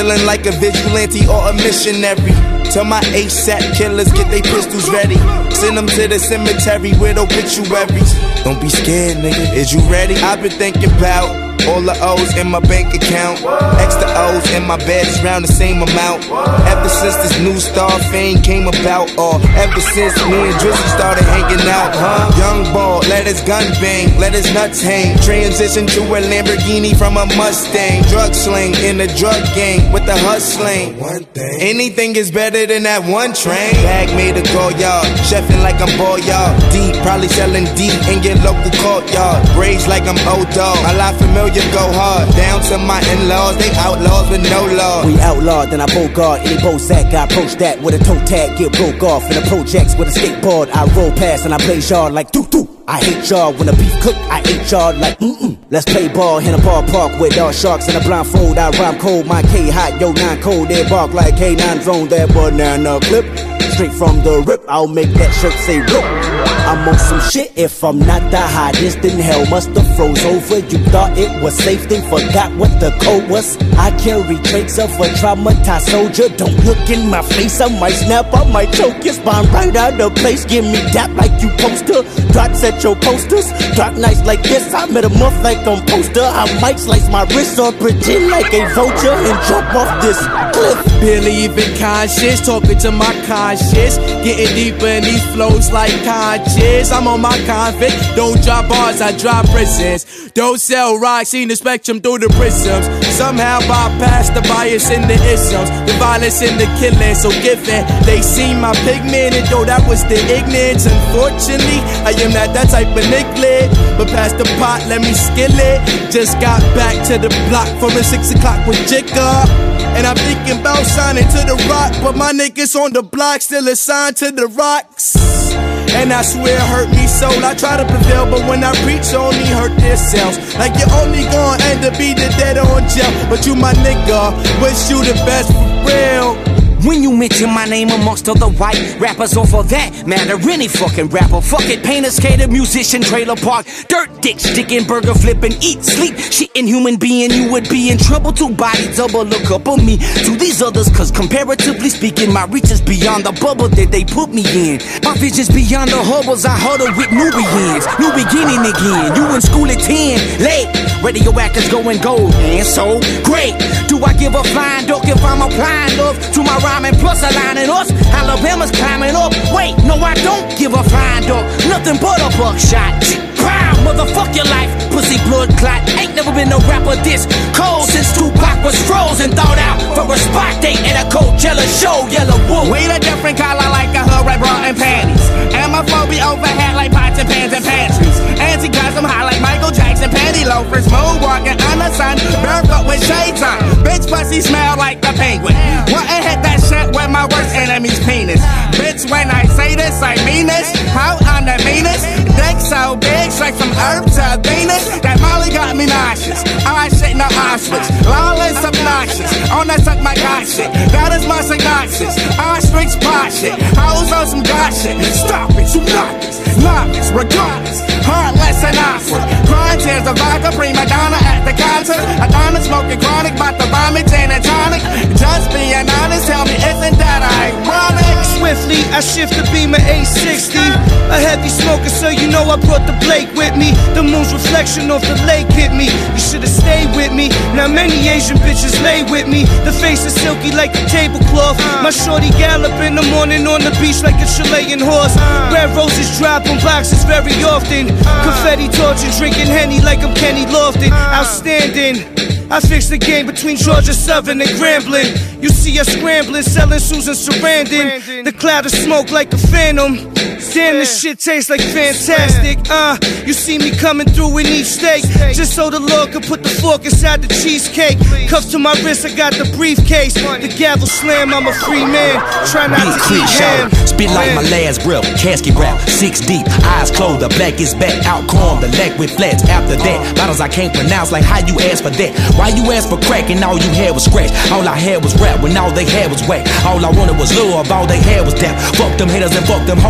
Feeling like a vigilante or a missionary. Tell my ASAP killers get they pistols ready. Send them to the cemetery with obituaries. Don't be scared, nigga, is you ready? I've been thinking about all the O's in my bank account. Extra O's in my bed is round the same amount. Ever since this new star fame came about, or ever since me and Drizzy started hanging out, Young ball, let his gun bang, let his nuts hang. Transition to a Lamborghini from a Mustang. Drug sling in the drug gang with the hustling. One thing, anything is better than that one train. Bag made a go yard, chefing like I'm Boyard. Deep, probably selling deep in your local courtyard. Braids like I'm O-Dog, my life familiar. Go hard, down to my in-laws, they outlaws with no law. We outlawed, then I bogart any Bozak. I approach that with a toe tag, get broke off. In the projects with a skateboard, I roll past and I blaze yard like doo-doo. I hate y'all when the beef cook, I ate y'all like Let's play ball in a ballpark with all sharks in a blindfold. I rhyme cold, my K hot, yo 9 cold. They bark like K9 zone, that banana clip. Straight from the rip, I'll make that shirt say rip. I'm on some shit, if I'm not the hottest, then hell musta froze over. You thought it was safe, then forgot what the code was. I carry traits of a traumatized soldier. Don't look in my face, I might snap, I might choke your spine right out of place. Give me dap like you poster, dots at your posters. Drop nights like this, I met a month like I'm poster. I might slice my wrist or pretend like a vulture and jump off this cliff. Barely even conscious, talking to my conscience. Getting deeper in these flows like conscious. I'm on my convict, don't drop bars, I drop prisons. Don't sell rocks, seen the spectrum through the prisms. Somehow bypass the bias in the isms, the violence in the killing. So given they see my pigment, and though that was the ignorance, unfortunately I am not that type of nicklet. But past the pot, let me skill it. Just got back to the block from the 6 o'clock with Jigga. And I'm thinking about signing to the rock, but my niggas on the block still assigned to the rocks. And I swear it hurt me so. I try to prevail, but when I preach, only hurt themselves. Like you're only gonna end up either dead or in jail. But you my nigga, wish you the best for real. When you mention my name amongst other white rappers, or for that matter, any fucking rapper. Fuck it, painter, skater, musician, trailer park, dirt dick, sticking, burger flipping, eat, sleep, shitting human being. You would be in trouble. Two bodies double look up on me to these others, cause comparatively speaking, my reach is beyond the bubble that they put me in. My vision's beyond the hubbles, I huddle with Nubians. New beginning again, you in school at 10, late. Radioactive's going gold, and so great. Do I give a flying duck if I'm applying love to my rhyming plus aligning us? Alabama's climbing up. Wait, no, I don't give a flying duck, nothing but a buckshot. Pow, motherfuck your life, pussy blood clot. Ain't never been no rapper this cold since Tupac was frozen, thought out for a spot date at a Coachella show. Yellow Wolf, we a different color like a hood, red bra and panties. And my phone be overhead like pots and pans and pantries. Anti-custom high like Michael Jackson, panty loafers, moonwalking on the sun, barefoot with shades on. Bitch pussy smell like a penguin. Wouldn't hit that shit with my worst enemy's penis. Bitch, when I say this, I mean this. How I'm the meanest. Dick so big, straight from Earth to Venus. That Molly got me nauseous. I shit no Auschwitz. Lawless, obnoxious. On that suck my god shit. That is my synopsis. Ostrich pot shit. Hoes on some god shit. Stop it, you novice. Novice, regardless. Heartless and awkward. Crying tears of vodka, prima donna at the concert. Adonna smoking chronic, bout to vomit, gin and tonic. Just being honest, tell me, isn't that ironic? Swiftly, I shift the Beamer 860. A heavy smoker, so you know I brought the Blake with me. The moon's reflection off the lake hit me. You should've stayed with me. Now many Asian bitches lay with me. The face is silky like a tablecloth. My shorty gallop in the morning on the beach like a Chilean horse. Red roses drop on boxes very often. Confetti torture, drinking Henny like I'm Kenny Lofton. Outstanding. I fixed the game between Georgia Southern and Grambling. You see us scrambling, selling Susan Sarandon. The cloud of smoke like a phantom. Damn, this shit tastes like fantastic. You see me coming through in each steak, just so the Lord could put the fork inside the cheesecake. Cuffs to my wrist, I got the briefcase. The gavel slam, I'm a free man. Try not to eat ham. Spit like my last breath, casket wrap, 6 deep, eyes closed, the black is back, out calm, the leg with flats. After that, bottles I can't pronounce, like how you ask for that. Why you ask for crack and all you had was scratch? All I had was rap when all they had was whack. All I wanted was love, all they had was dap. Fuck them haters and fuck them hoes, the championship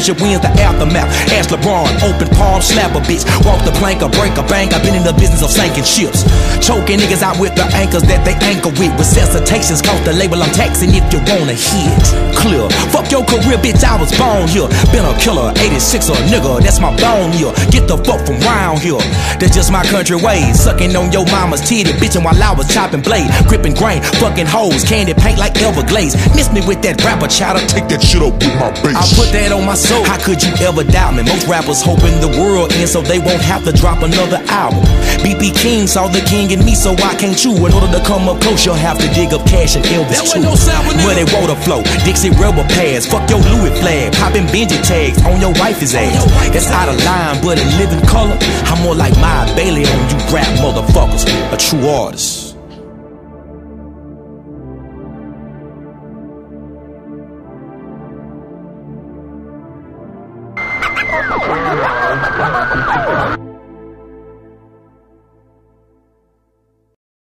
championship wins the aftermath. Ask LeBron, open palm, slap a bitch. Walk the plank or break a bank. I've been in the business of sinking ships. Choking niggas out with the anchors that they anchor with. Resuscitations cost the label I'm taxing if you wanna hit. Clear. Fuck your career, bitch, I was born here. Been a killer, 86 or a nigga, that's my bone here. Get the fuck from round here. That's just my country ways. Sucking on your mama's titty, bitching while I was chopping blade. Gripping grain, fucking hoes, candy paint like Everglades. Miss me with that rapper chatter, take that shit up with my bass. I put that on my soul, how could you ever doubt me? Most rappers hoping the world ends so they won't have to drop another album. B.B. King saw the king in me, so I can't chew. In order to come up close, you'll have to dig up Cash and Elvis too. Muddy water flow, Dixie rubber pads, fuck your Louis flag, popping Benji tags on your wife's ass. That's out of line, but in living color, I'm more like my Bailey on you rap motherfuckers, a true artist.